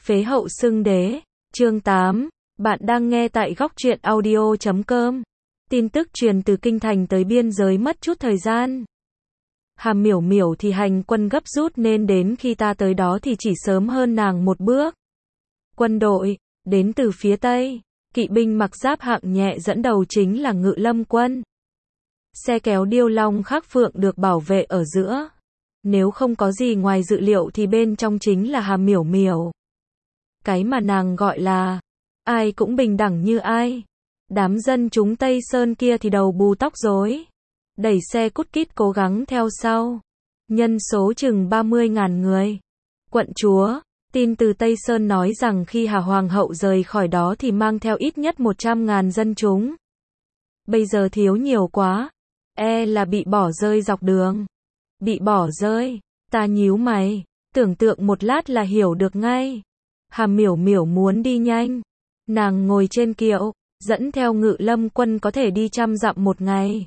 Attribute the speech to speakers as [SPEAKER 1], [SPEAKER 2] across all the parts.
[SPEAKER 1] Phế hậu xưng đế, chương 8, bạn đang nghe tại góc truyện audio.com. Tin tức truyền từ kinh thành tới biên giới mất chút thời gian. Hàm Miểu Miểu thì hành quân gấp rút nên đến khi ta tới đó thì chỉ sớm hơn nàng một bước. Quân đội, đến từ phía Tây, kỵ binh mặc giáp hạng nhẹ dẫn đầu chính là Ngự Lâm quân. Xe kéo điêu long khắc phượng được bảo vệ ở giữa. Nếu không có gì ngoài dự liệu thì bên trong chính là Hàm Miểu Miểu. Cái mà nàng gọi là ai cũng bình đẳng như ai. Đám dân chúng Tây Sơn kia thì đầu bù tóc rối, đẩy xe cút kít cố gắng theo sau. Nhân số chừng 30.000 người. Quận chúa, tin từ Tây Sơn nói rằng khi Hà Hoàng hậu rời khỏi đó thì mang theo ít nhất 100.000 dân chúng. Bây giờ thiếu nhiều quá, là bị bỏ rơi dọc đường. Bị bỏ rơi, ta nhíu mày, tưởng tượng một lát là hiểu được ngay. Hàm Miểu Miểu muốn đi nhanh. Nàng ngồi trên kiệu, dẫn theo Ngự Lâm quân có thể đi 100 dặm một ngày.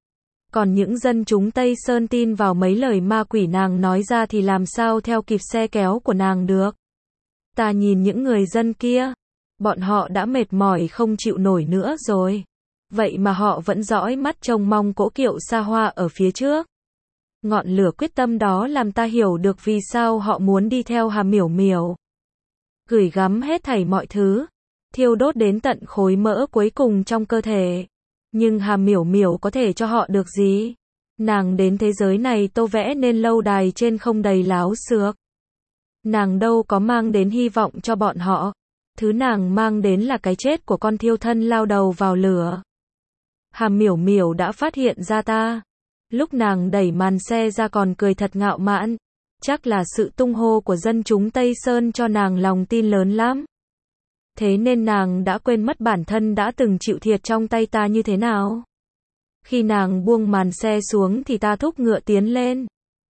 [SPEAKER 1] Còn những dân chúng Tây Sơn tin vào mấy lời ma quỷ nàng nói ra thì làm sao theo kịp xe kéo của nàng được. Ta nhìn những người dân kia, bọn họ đã mệt mỏi không chịu nổi nữa rồi. Vậy mà họ vẫn dõi mắt trông mong cỗ kiệu xa hoa ở phía trước. Ngọn lửa quyết tâm đó làm ta hiểu được vì sao họ muốn đi theo Hàm Miểu Miểu. Gửi gắm hết thảy mọi thứ, thiêu đốt đến tận khối mỡ cuối cùng trong cơ thể. Nhưng Hàm Miểu Miểu có thể cho họ được gì? Nàng đến thế giới này tô vẽ nên lâu đài trên không đầy láo xược. Nàng đâu có mang đến hy vọng cho bọn họ. Thứ nàng mang đến là cái chết của con thiêu thân lao đầu vào lửa. Hàm Miểu Miểu đã phát hiện ra ta. Lúc nàng đẩy màn xe ra còn cười thật ngạo mạn. Chắc là sự tung hô của dân chúng Tây Sơn cho nàng lòng tin lớn lắm. Thế nên nàng đã quên mất bản thân đã từng chịu thiệt trong tay ta như thế nào. Khi nàng buông màn xe xuống thì ta thúc ngựa tiến lên.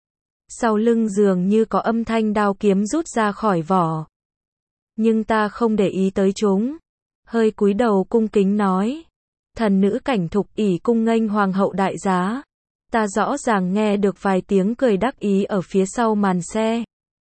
[SPEAKER 1] Sau lưng dường như có âm thanh đao kiếm rút ra khỏi vỏ. Nhưng ta không để ý tới chúng. Hơi cúi đầu cung kính nói. Thần nữ Cảnh Thục ỷ cung nghênh hoàng hậu đại giá. Ta rõ ràng nghe được vài tiếng cười đắc ý ở phía sau màn xe.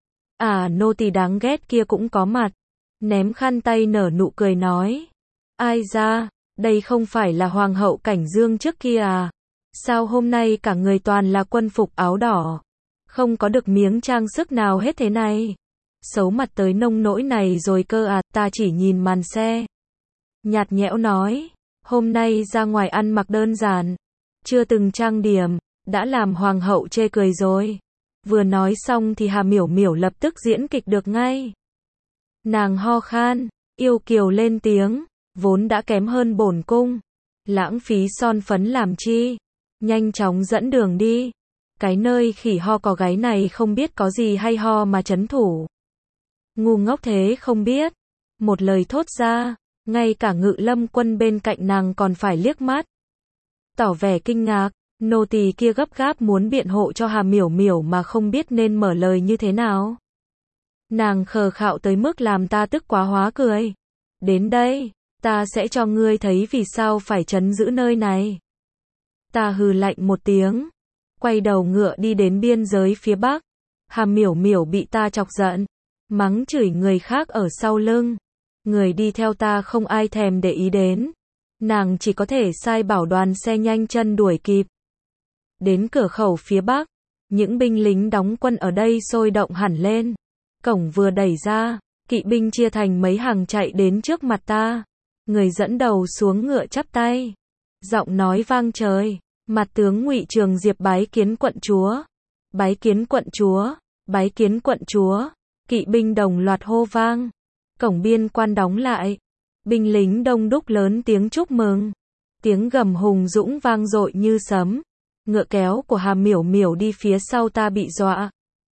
[SPEAKER 1] Nô tỳ đáng ghét kia cũng có mặt. Ném khăn tay nở nụ cười nói. Ai ra, đây không phải là hoàng hậu Cảnh Dương trước kia à? Sao hôm nay cả người toàn là quân phục áo đỏ? Không có được miếng trang sức nào hết thế này. Xấu mặt tới nông nỗi này rồi cơ à? Ta chỉ nhìn màn xe. Nhạt nhẽo nói. Hôm nay ra ngoài ăn mặc đơn giản. Chưa từng trang điểm, đã làm hoàng hậu chê cười rồi. Vừa nói xong thì Hàm Miểu Miểu lập tức diễn kịch được ngay. Nàng ho khan, yêu kiều lên tiếng, vốn đã kém hơn bổn cung. Lãng phí son phấn làm chi? Nhanh chóng dẫn đường đi. Cái nơi khỉ ho có gáy này không biết có gì hay ho mà trấn thủ. Ngu ngốc thế không biết. Một lời thốt ra, ngay cả Ngự Lâm quân bên cạnh nàng còn phải liếc mắt. Tỏ vẻ kinh ngạc, nô tỳ kia gấp gáp muốn biện hộ cho Hàm Miểu Miểu mà không biết nên mở lời như thế nào. Nàng khờ khạo tới mức làm ta tức quá hóa cười. Đến đây, ta sẽ cho ngươi thấy vì sao phải trấn giữ nơi này. Ta hừ lạnh một tiếng, quay đầu ngựa đi đến biên giới phía bắc. Hàm Miểu Miểu bị ta chọc giận, mắng chửi người khác ở sau lưng. Người đi theo ta không ai thèm để ý đến. Nàng chỉ có thể sai bảo đoàn xe nhanh chân đuổi kịp. Đến cửa khẩu phía bắc, những binh lính đóng quân ở đây sôi động hẳn lên. Cổng vừa đẩy ra, kỵ binh chia thành mấy hàng chạy đến trước mặt ta. Người dẫn đầu xuống ngựa chắp tay. Giọng nói vang trời. Mặt tướng Ngụy Trường Diệp bái kiến quận chúa. Bái kiến quận chúa. Bái kiến quận chúa. Kỵ binh đồng loạt hô vang. Cổng biên quan đóng lại. Binh lính đông đúc lớn tiếng chúc mừng. Tiếng gầm hùng dũng vang dội như sấm. Ngựa kéo của Hàm Miểu Miểu đi phía sau ta bị dọa.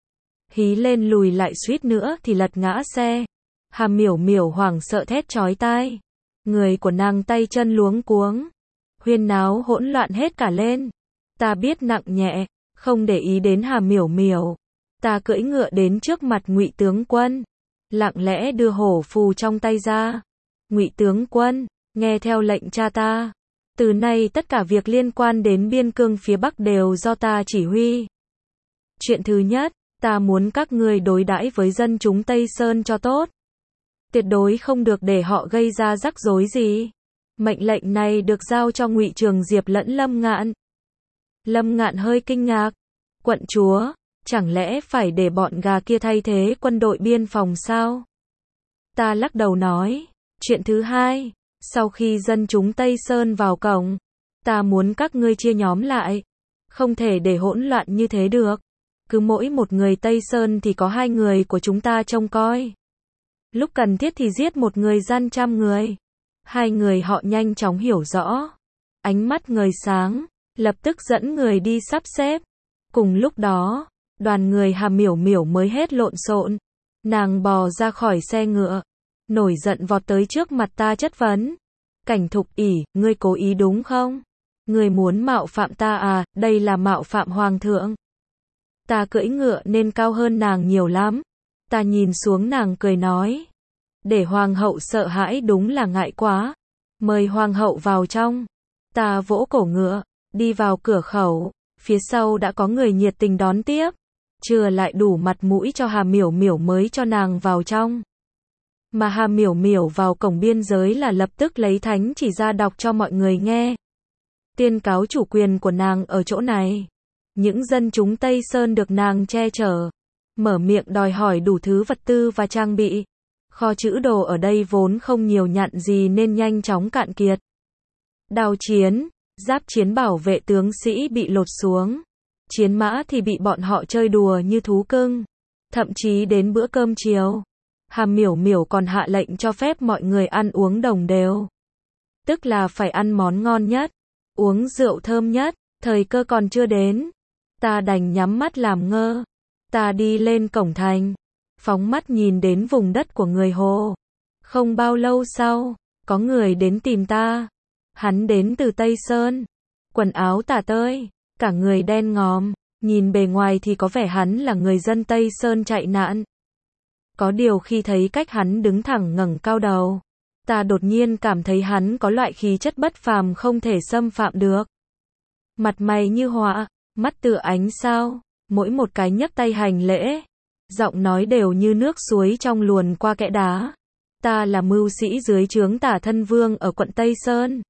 [SPEAKER 1] Hí lên lùi lại suýt nữa thì lật ngã xe. Hàm Miểu Miểu hoảng sợ thét chói tai. Người của nàng tay chân luống cuống. Huyên náo hỗn loạn hết cả lên. Ta biết nặng nhẹ, không để ý đến Hàm Miểu Miểu. Ta cưỡi ngựa đến trước mặt Ngụy tướng quân. Lặng lẽ đưa hổ phù trong tay ra. Ngụy tướng quân, nghe theo lệnh cha ta. Từ nay tất cả việc liên quan đến biên cương phía Bắc đều do ta chỉ huy. Chuyện thứ nhất, ta muốn các ngươi đối đãi với dân chúng Tây Sơn cho tốt. tuyệt đối không được để họ gây ra rắc rối gì. Mệnh lệnh này được giao cho Ngụy Trường Diệp lẫn Lâm Ngạn. Lâm Ngạn hơi kinh ngạc. Quận chúa, chẳng lẽ phải để bọn gà kia thay thế quân đội biên phòng sao? Ta lắc đầu nói, chuyện thứ hai, sau khi dân chúng Tây Sơn vào cổng, ta muốn các ngươi chia nhóm lại, không thể để hỗn loạn như thế được. Cứ mỗi một người Tây Sơn thì có 2 người của chúng ta trông coi. Lúc cần thiết thì giết một người gian 100 người. 2 người họ nhanh chóng hiểu rõ. Ánh mắt ngời sáng, lập tức dẫn người đi sắp xếp. Cùng lúc đó, đoàn người Hà Miểu Miểu mới hết lộn xộn. Nàng bò ra khỏi xe ngựa, nổi giận vọt tới trước mặt ta chất vấn. Cảnh Thục ỷ, ngươi cố ý đúng không? Ngươi muốn mạo phạm ta à, đây là mạo phạm hoàng thượng. Ta cưỡi ngựa nên cao hơn nàng nhiều lắm. Ta nhìn xuống nàng cười nói. Để hoàng hậu sợ hãi đúng là ngại quá. Mời hoàng hậu vào trong. Ta vỗ cổ ngựa, đi vào cửa khẩu. Phía sau đã có người nhiệt tình đón tiếp. Chừa lại đủ mặt mũi cho Hà Miểu Miểu mới cho nàng vào trong. Mà Hà Miểu Miểu vào cổng biên giới là lập tức lấy thánh chỉ ra đọc cho mọi người nghe. Tuyên cáo chủ quyền của nàng ở chỗ này. Những dân chúng Tây Sơn được nàng che chở. Mở miệng đòi hỏi đủ thứ vật tư và trang bị. Kho trữ đồ ở đây vốn không nhiều nhặn gì nên nhanh chóng cạn kiệt. Đao chiến, giáp chiến bảo vệ tướng sĩ bị lột xuống. Chiến mã thì bị bọn họ chơi đùa như thú cưng. Thậm chí đến bữa cơm chiều, Hà Miểu Miểu còn hạ lệnh cho phép mọi người ăn uống đồng đều. Tức là phải ăn món ngon nhất, uống rượu thơm nhất, thời cơ còn chưa đến. Ta đành nhắm mắt làm ngơ. Ta đi lên cổng thành, phóng mắt nhìn đến vùng đất của người Hồ. Không bao lâu sau, có người đến tìm ta. Hắn đến từ Tây Sơn, quần áo tả tơi, cả người đen ngòm, nhìn bề ngoài thì có vẻ hắn là người dân Tây Sơn chạy nạn. Có điều khi thấy cách hắn đứng thẳng ngẩng cao đầu, ta đột nhiên cảm thấy hắn có loại khí chất bất phàm không thể xâm phạm được. Mặt mày như họa, mắt tựa ánh sao, mỗi một cái nhấc tay hành lễ, giọng nói đều như nước suối trong luồn qua kẽ đá. Ta là mưu sĩ dưới trướng Tả Thân Vương ở quận Tây Sơn.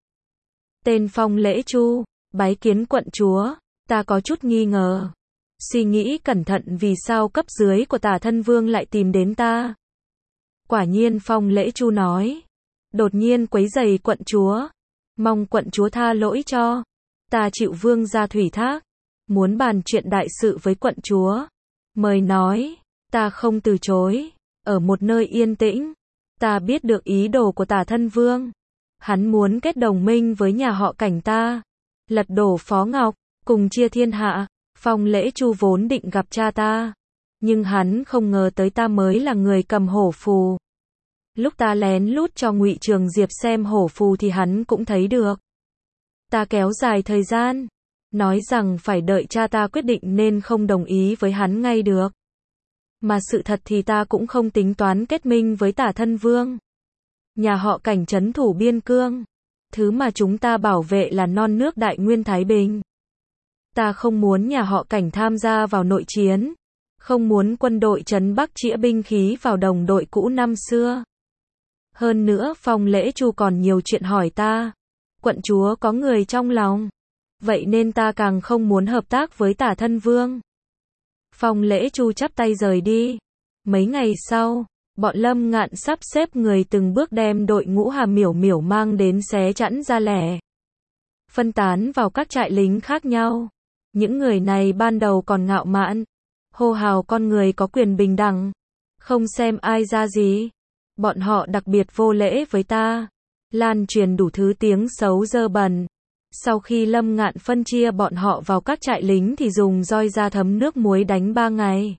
[SPEAKER 1] Tên Phong Lễ Chu, bái kiến quận chúa. Ta có chút nghi ngờ. Suy nghĩ cẩn thận vì sao cấp dưới của Tả Thân Vương lại tìm đến ta. Quả nhiên Phong Lễ Chu nói. Đột nhiên quấy rầy quận chúa. Mong quận chúa tha lỗi cho. Ta chịu vương gia thủy thác. Muốn bàn chuyện đại sự với quận chúa. Mời nói. Ta không từ chối. Ở một nơi yên tĩnh. Ta biết được ý đồ của Tả Thân Vương. Hắn muốn kết đồng minh với nhà họ Cảnh ta. Lật đổ Phó Ngọc. Cùng chia thiên hạ. Phong Lễ Chu vốn định gặp cha ta. Nhưng hắn không ngờ tới ta mới là người cầm hổ phù. Lúc ta lén lút cho Ngụy Trường Diệp xem hổ phù thì hắn cũng thấy được. Ta kéo dài thời gian. Nói rằng phải đợi cha ta quyết định nên không đồng ý với hắn ngay được. Mà sự thật thì ta cũng không tính toán kết minh với Tả Thân Vương. Nhà họ Cảnh trấn thủ biên cương. Thứ mà chúng ta bảo vệ là non nước Đại Nguyên Thái Bình. Ta không muốn nhà họ Cảnh tham gia vào nội chiến. Không muốn quân đội trấn Bắc chĩa binh khí vào đồng đội cũ năm xưa. Hơn nữa Phong Lễ Chu còn nhiều chuyện hỏi ta. Quận chúa có người trong lòng. Vậy nên ta càng không muốn hợp tác với Tả Thân Vương. Phong Lễ Chu chắp tay rời đi. Mấy ngày sau, bọn Lâm Ngạn sắp xếp người từng bước đem đội ngũ Hà Miểu Miểu mang đến xé chẵn ra lẻ. Phân tán vào các trại lính khác nhau. Những người này ban đầu còn ngạo mạn. Hô hào con người có quyền bình đẳng. Không xem ai ra gì. Bọn họ đặc biệt vô lễ với ta. Lan truyền đủ thứ tiếng xấu dơ bẩn. Sau khi Lâm Ngạn phân chia bọn họ vào các trại lính thì dùng roi da thấm nước muối đánh 3 ngày.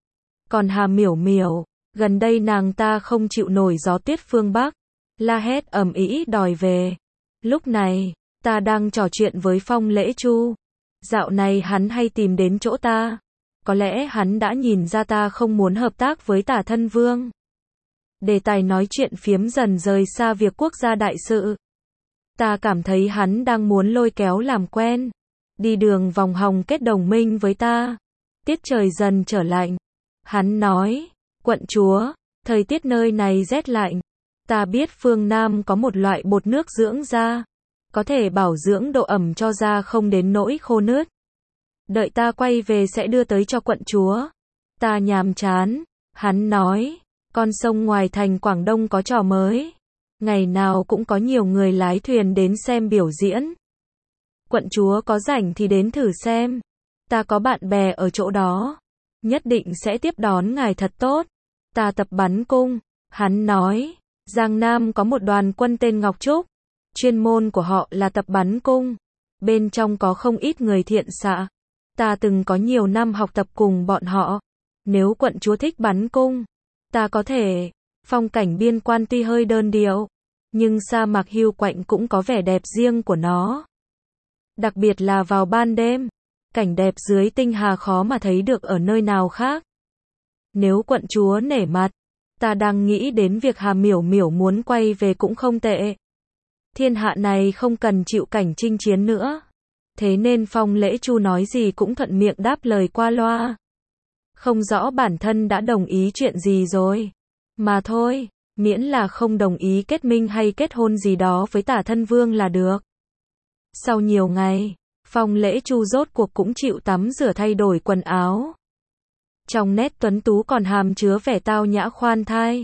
[SPEAKER 1] Còn Hà Miểu Miểu, gần đây nàng ta không chịu nổi gió tuyết phương Bắc. La hét ầm ĩ đòi về. Lúc này, ta đang trò chuyện với Phong Lễ Chu. Dạo này hắn hay tìm đến chỗ ta. Có lẽ hắn đã nhìn ra ta không muốn hợp tác với Tả Thân Vương. Đề tài nói chuyện phiếm dần rời xa việc quốc gia đại sự. Ta cảm thấy hắn đang muốn lôi kéo làm quen. Đi đường vòng hòng kết đồng minh với ta. Tiết trời dần trở lạnh. Hắn nói, quận chúa, Thời tiết nơi này rét lạnh. Ta biết phương Nam có một loại bột nước dưỡng da, có thể bảo dưỡng độ ẩm cho da không đến nỗi khô nứt. Đợi ta quay về sẽ đưa tới cho quận chúa. Ta nhàm chán. Hắn nói, con sông ngoài thành Quảng Đông có trò mới. Ngày nào cũng có nhiều người lái thuyền đến xem biểu diễn. Quận chúa có rảnh thì đến thử xem. Ta có bạn bè ở chỗ đó. Nhất định sẽ tiếp đón ngài thật tốt. Ta tập bắn cung. Hắn nói, Giang Nam có một đoàn quân tên Ngọc Trúc. Chuyên môn của họ là tập bắn cung. Bên trong có không ít người thiện xạ. Ta từng có nhiều năm học tập cùng bọn họ. Nếu quận chúa thích bắn cung, ta có thể. Phong cảnh biên quan tuy hơi đơn điệu, nhưng sa mạc hiu quạnh cũng có vẻ đẹp riêng của nó. Đặc biệt là vào ban đêm, cảnh đẹp dưới tinh hà khó mà thấy được ở nơi nào khác. Nếu quận chúa nể mặt, ta đang nghĩ đến việc Hà Miểu Miểu muốn quay về cũng không tệ. Thiên hạ này không cần chịu cảnh chinh chiến nữa. Thế nên Phong Lễ Chu nói gì cũng thuận miệng đáp lời qua loa. Không rõ bản thân đã đồng ý chuyện gì rồi. Mà thôi, miễn là không đồng ý kết minh hay kết hôn gì đó với Tả Thân Vương là được. Sau nhiều ngày, Phong Lễ Chu rốt cuộc cũng chịu tắm rửa thay đổi quần áo. Trong nét tuấn tú còn hàm chứa vẻ tao nhã khoan thai.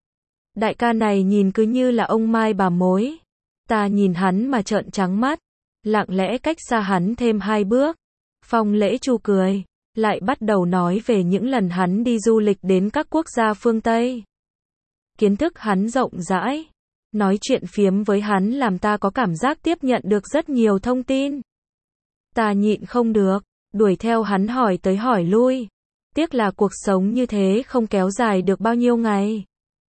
[SPEAKER 1] Đại ca này nhìn cứ như là ông Mai bà mối. Ta nhìn hắn mà trợn trắng mắt, lặng lẽ cách xa hắn thêm 2 bước. Phong Lễ Chu cười, lại bắt đầu nói về những lần hắn đi du lịch đến các quốc gia phương Tây. Kiến thức hắn rộng rãi. Nói chuyện phiếm với hắn làm ta có cảm giác tiếp nhận được rất nhiều thông tin. Ta nhịn không được, đuổi theo hắn hỏi tới hỏi lui. Tiếc là cuộc sống như thế không kéo dài được bao nhiêu ngày.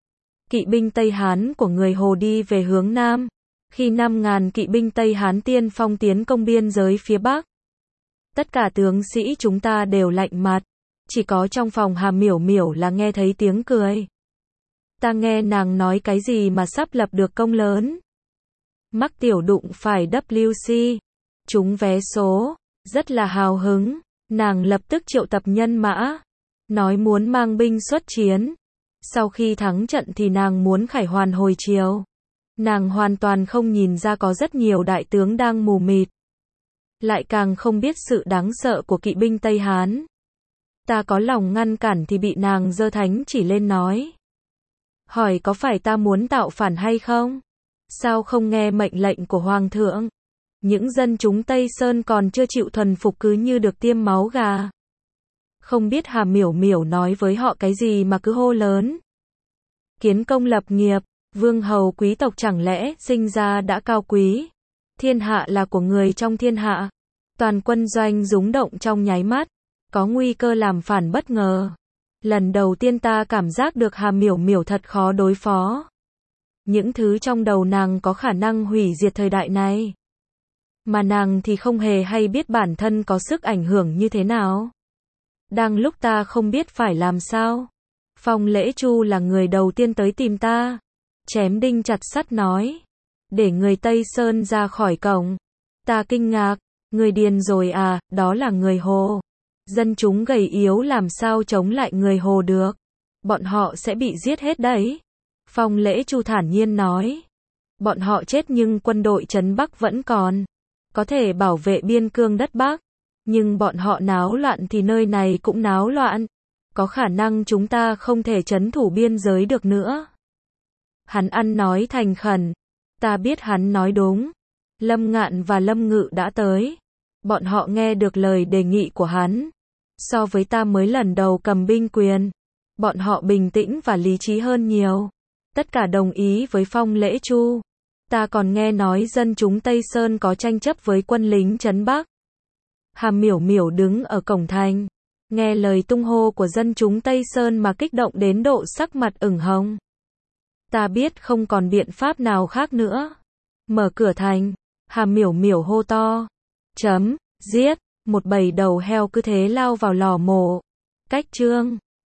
[SPEAKER 1] Kỵ binh Tây Hán của người Hồ đi về hướng Nam. Khi 5.000 kỵ binh Tây Hán tiên phong tiến công biên giới phía Bắc. Tất cả tướng sĩ chúng ta đều lạnh mặt. Chỉ có trong phòng Hà Miểu Miểu là nghe thấy tiếng cười. Ta nghe nàng nói cái gì mà sắp lập được công lớn. Mắc tiểu đụng phải WC. Trúng vé số. Rất là hào hứng. Nàng lập tức triệu tập nhân mã. Nói muốn mang binh xuất chiến. Sau khi thắng trận thì nàng muốn khải hoàn hồi chiều. Nàng hoàn toàn không nhìn ra có rất nhiều đại tướng đang mù mịt. Lại càng không biết sự đáng sợ của kỵ binh Tây Hán. Ta có lòng ngăn cản thì bị nàng giơ thánh chỉ lên nói. Hỏi có phải ta muốn tạo phản hay không? Sao không nghe mệnh lệnh của Hoàng thượng? Những dân chúng Tây Sơn còn chưa chịu thuần phục cứ như được tiêm máu gà. Không biết Hà Miểu Miểu nói với họ cái gì mà cứ hô lớn. Kiến công lập nghiệp, vương hầu quý tộc chẳng lẽ sinh ra đã cao quý. Thiên hạ là của người trong thiên hạ. Toàn quân doanh rúng động trong nháy mắt. Có nguy cơ làm phản bất ngờ. Lần đầu tiên ta cảm giác được Hà Miểu Miểu thật khó đối phó. Những thứ trong đầu nàng có khả năng hủy diệt thời đại này. Mà nàng thì không hề hay biết bản thân có sức ảnh hưởng như thế nào. Đang lúc ta không biết phải làm sao. Phong Lễ Chu là người đầu tiên tới tìm ta. Chém đinh chặt sắt nói. Để người Tây Sơn ra khỏi cổng. Ta kinh ngạc. Người điên rồi à, đó là người Hồ. Dân chúng gầy yếu làm sao chống lại người Hồ được. Bọn họ sẽ bị giết hết đấy. Phong Lễ Chu thản nhiên nói. Bọn họ chết nhưng quân đội trấn Bắc vẫn còn. Có thể bảo vệ biên cương đất Bắc. Nhưng bọn họ náo loạn thì nơi này cũng náo loạn. Có khả năng chúng ta không thể trấn thủ biên giới được nữa. Hắn ăn nói thành khẩn. Ta biết hắn nói đúng. Lâm Ngạn và Lâm Ngự đã tới. Bọn họ nghe được lời đề nghị của hắn. So với ta mới lần đầu cầm binh quyền. Bọn họ bình tĩnh và lý trí hơn nhiều. Tất cả đồng ý với Phong Lễ Chu. Ta còn nghe nói dân chúng Tây Sơn có tranh chấp với quân lính trấn Bắc. Hà Miểu Miểu đứng ở cổng thành. Nghe lời tung hô của dân chúng Tây Sơn mà kích động đến độ sắc mặt ửng hồng. Ta biết không còn biện pháp nào khác nữa. Mở cửa thành. Hà Miểu Miểu hô to. Giết. Một bầy đầu heo cứ thế lao vào lò mổ. Cách chương